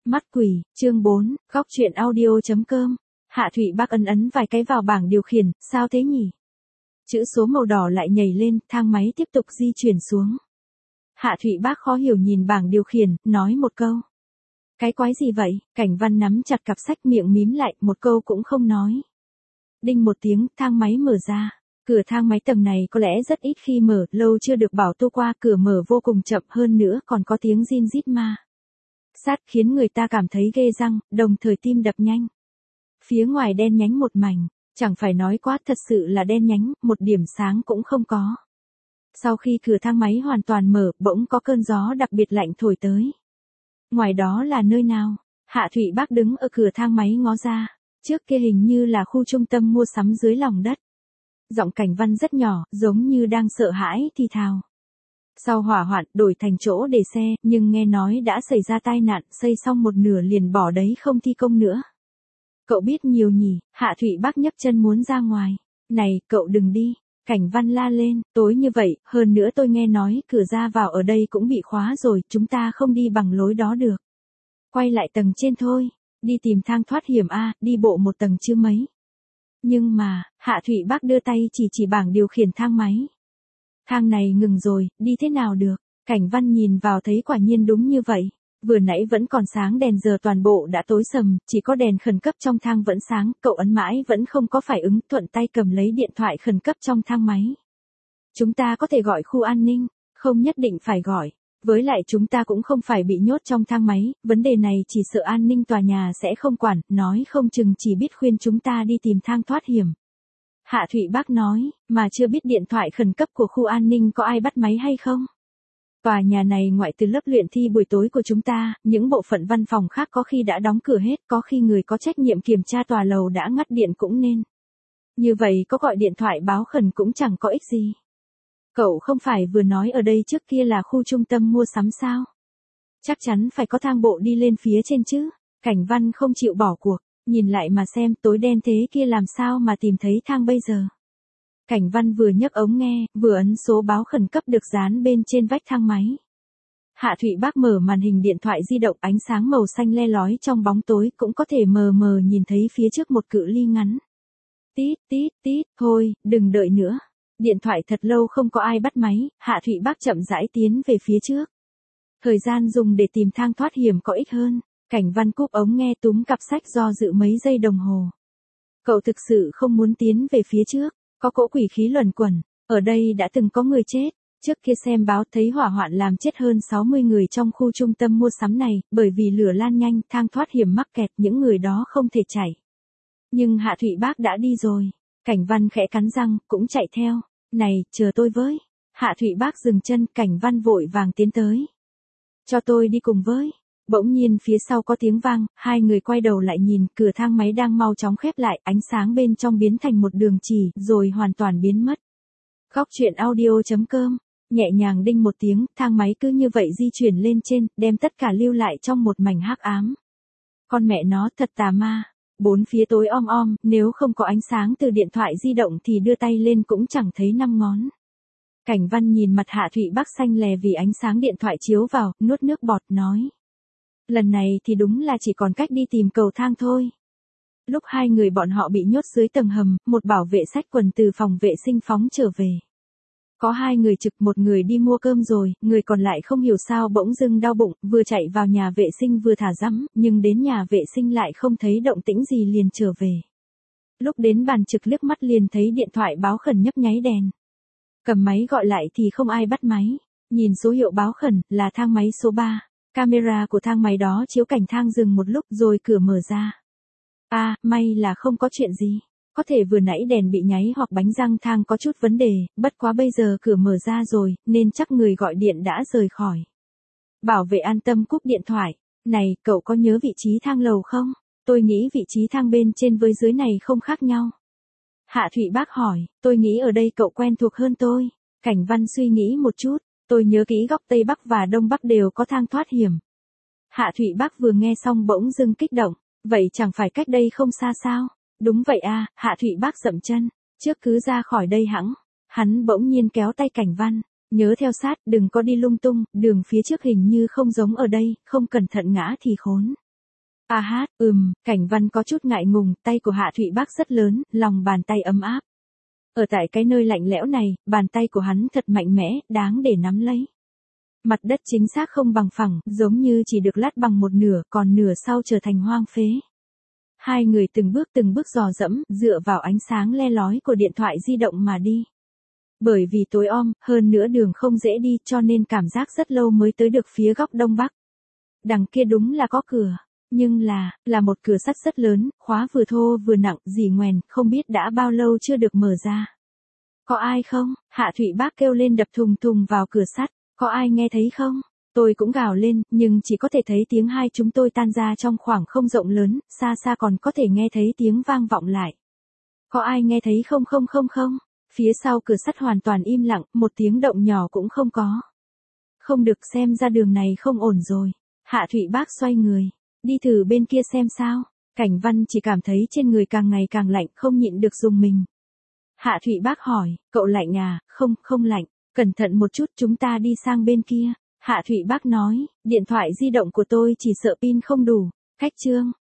Mắt quỷ, chương 4, góc truyện audio.com. Hạ Thụy Bác ấn vài cái vào bảng điều khiển, sao thế nhỉ? Chữ số màu đỏ lại nhảy lên, thang máy tiếp tục di chuyển xuống. Hạ Thụy Bác khó hiểu nhìn bảng điều khiển, nói một câu. Cái quái gì vậy? Cảnh Văn nắm chặt cặp sách miệng mím lại, một câu cũng không nói. Đinh một tiếng, thang máy mở ra. Cửa thang máy tầng này có lẽ rất ít khi mở, lâu chưa được bảo tô qua, cửa mở vô cùng chậm, hơn nữa còn có tiếng rin rít ma sát khiến người ta cảm thấy ghê răng, đồng thời tim đập nhanh. Phía ngoài đen nhánh một mảnh, chẳng phải nói quá, thật sự là đen nhánh, một điểm sáng cũng không có. Sau khi cửa thang máy hoàn toàn mở, bỗng có cơn gió đặc biệt lạnh thổi tới. Ngoài đó là nơi nào? Hạ Thụy Bác đứng ở cửa thang máy ngó ra, trước kia hình như là khu trung tâm mua sắm dưới lòng đất. Giọng Cảnh Văn rất nhỏ, giống như đang sợ hãi thì thào. Sau hỏa hoạn đổi thành chỗ để xe, nhưng nghe nói đã xảy ra tai nạn, xây xong một nửa liền bỏ đấy không thi công nữa. Cậu biết nhiều nhỉ? Hạ Thụy Bác nhấc chân muốn ra ngoài. Này, cậu đừng đi. Cảnh Văn la lên, tối như vậy, hơn nữa tôi nghe nói cửa ra vào ở đây cũng bị khóa rồi, chúng ta không đi bằng lối đó được. Quay lại tầng trên thôi, đi tìm thang thoát hiểm a, đi bộ một tầng chứ mấy. Nhưng mà, Hạ Thụy Bác đưa tay chỉ bảng điều khiển thang máy. Thang này ngừng rồi, đi thế nào được? Cảnh Văn nhìn vào thấy quả nhiên đúng như vậy. Vừa nãy vẫn còn sáng đèn, giờ toàn bộ đã tối sầm, chỉ có đèn khẩn cấp trong thang vẫn sáng, cậu ấn mãi vẫn không có phản ứng, thuận tay cầm lấy điện thoại khẩn cấp trong thang máy. Chúng ta có thể gọi khu an ninh, không nhất định phải gọi. Với lại chúng ta cũng không phải bị nhốt trong thang máy, vấn đề này chỉ sợ an ninh tòa nhà sẽ không quản, nói không chừng chỉ biết khuyên chúng ta đi tìm thang thoát hiểm. Hạ Thụy Bác nói, mà chưa biết điện thoại khẩn cấp của khu an ninh có ai bắt máy hay không? Tòa nhà này ngoại trừ lớp luyện thi buổi tối của chúng ta, những bộ phận văn phòng khác có khi đã đóng cửa hết, có khi người có trách nhiệm kiểm tra tòa lầu đã ngắt điện cũng nên. Như vậy có gọi điện thoại báo khẩn cũng chẳng có ích gì. Cậu không phải vừa nói ở đây trước kia là khu trung tâm mua sắm sao? Chắc chắn phải có thang bộ đi lên phía trên chứ. Cảnh Văn không chịu bỏ cuộc. Nhìn lại mà xem, tối đen thế kia làm sao mà tìm thấy thang bây giờ. Cảnh Văn vừa nhấc ống nghe, vừa ấn số báo khẩn cấp được dán bên trên vách thang máy. Hạ Thụy Bác mở màn hình điện thoại di động, ánh sáng màu xanh le lói trong bóng tối, cũng có thể mờ mờ nhìn thấy phía trước một cự ly ngắn. Tít tít tít, thôi, đừng đợi nữa. Điện thoại thật lâu không có ai bắt máy, Hạ Thụy Bác chậm rãi tiến về phía trước. Thời gian dùng để tìm thang thoát hiểm có ít hơn. Cảnh Văn cúp ống nghe, túm cặp sách do dự mấy giây đồng hồ. Cậu thực sự không muốn tiến về phía trước, có cỗ quỷ khí luẩn quẩn, ở đây đã từng có người chết. Trước kia xem báo thấy hỏa hoạn làm chết hơn 60 người trong khu trung tâm mua sắm này, bởi vì lửa lan nhanh, thang thoát hiểm mắc kẹt, những người đó không thể chạy. Nhưng Hạ Thụy Bác đã đi rồi. Cảnh Văn khẽ cắn răng, cũng chạy theo. Này, chờ tôi với. Hạ Thụy Bác dừng chân, Cảnh Văn vội vàng tiến tới. Cho tôi đi cùng với. Bỗng nhiên phía sau có tiếng vang, hai người quay đầu lại nhìn, cửa thang máy đang mau chóng khép lại, ánh sáng bên trong biến thành một đường chỉ, rồi hoàn toàn biến mất. Góc truyện audio.com, nhẹ nhàng đinh một tiếng, thang máy cứ như vậy di chuyển lên trên, đem tất cả lưu lại trong một mảnh hắc ám. Con mẹ nó thật tà ma, bốn phía tối om om, nếu không có ánh sáng từ điện thoại di động thì đưa tay lên cũng chẳng thấy năm ngón. Cảnh Văn nhìn mặt Hạ Thụy Bác xanh lè vì ánh sáng điện thoại chiếu vào, nuốt nước bọt nói. Lần này thì đúng là chỉ còn cách đi tìm cầu thang thôi. Lúc hai người bọn họ bị nhốt dưới tầng hầm, một bảo vệ xách quần từ phòng vệ sinh phóng trở về. Có hai người trực, một người đi mua cơm rồi, người còn lại không hiểu sao bỗng dưng đau bụng, vừa chạy vào nhà vệ sinh vừa thả dẫm, nhưng đến nhà vệ sinh lại không thấy động tĩnh gì liền trở về. Lúc đến bàn trực liếc mắt liền thấy điện thoại báo khẩn nhấp nháy đèn. Cầm máy gọi lại thì không ai bắt máy. Nhìn số hiệu báo khẩn, là thang máy số 3. Camera của thang máy đó chiếu cảnh thang dừng một lúc rồi cửa mở ra. May là không có chuyện gì. Có thể vừa nãy đèn bị nháy hoặc bánh răng thang có chút vấn đề, bất quá bây giờ cửa mở ra rồi, nên chắc người gọi điện đã rời khỏi. Bảo vệ an tâm cúp điện thoại. Này, cậu có nhớ vị trí thang lầu không? Tôi nghĩ vị trí thang bên trên với dưới này không khác nhau. Hạ Thụy Bác hỏi, tôi nghĩ ở đây cậu quen thuộc hơn tôi. Cảnh Văn suy nghĩ một chút. Tôi nhớ kỹ góc Tây Bắc và Đông Bắc đều có thang thoát hiểm. Hạ Thụy Bác vừa nghe xong bỗng dưng kích động. Vậy chẳng phải cách đây không xa sao? Đúng vậy à, Hạ Thụy Bác dậm chân. Trước cứ ra khỏi đây hẵng. Hắn bỗng nhiên kéo tay Cảnh Văn. Nhớ theo sát, đừng có đi lung tung, đường phía trước hình như không giống ở đây, không cẩn thận ngã thì khốn. A hát, Cảnh Văn có chút ngại ngùng, tay của Hạ Thụy Bác rất lớn, lòng bàn tay ấm áp. Ở tại cái nơi lạnh lẽo này, bàn tay của hắn thật mạnh mẽ, đáng để nắm lấy. Mặt đất chính xác không bằng phẳng, giống như chỉ được lát bằng một nửa, còn nửa sau trở thành hoang phế. Hai người từng bước dò dẫm, dựa vào ánh sáng le lói của điện thoại di động mà đi. Bởi vì tối om, hơn nữa đường không dễ đi cho nên cảm giác rất lâu mới tới được phía góc đông bắc. Đằng kia đúng là có cửa, nhưng là một cửa sắt rất lớn, khóa vừa thô vừa nặng, rỉ ngoèn, không biết đã bao lâu chưa được mở ra. Có ai không? Hạ Thụy Bác kêu lên đập thùng thùng vào cửa sắt, có ai nghe thấy không? Tôi cũng gào lên, nhưng chỉ có thể thấy tiếng hai chúng tôi tan ra trong khoảng không rộng lớn, xa xa còn có thể nghe thấy tiếng vang vọng lại. Có ai nghe thấy không? Phía sau cửa sắt hoàn toàn im lặng, một tiếng động nhỏ cũng không có. Không được, xem ra đường này không ổn rồi. Hạ Thụy Bác xoay người, đi thử bên kia xem sao. Cảnh Văn chỉ cảm thấy trên người càng ngày càng lạnh, không nhịn được rùng mình. Hạ Thụy Bác hỏi, cậu lạnh à? Không lạnh, cẩn thận một chút, chúng ta đi sang bên kia. Hạ Thụy Bác nói, điện thoại di động của tôi chỉ sợ pin không đủ. Khách trương,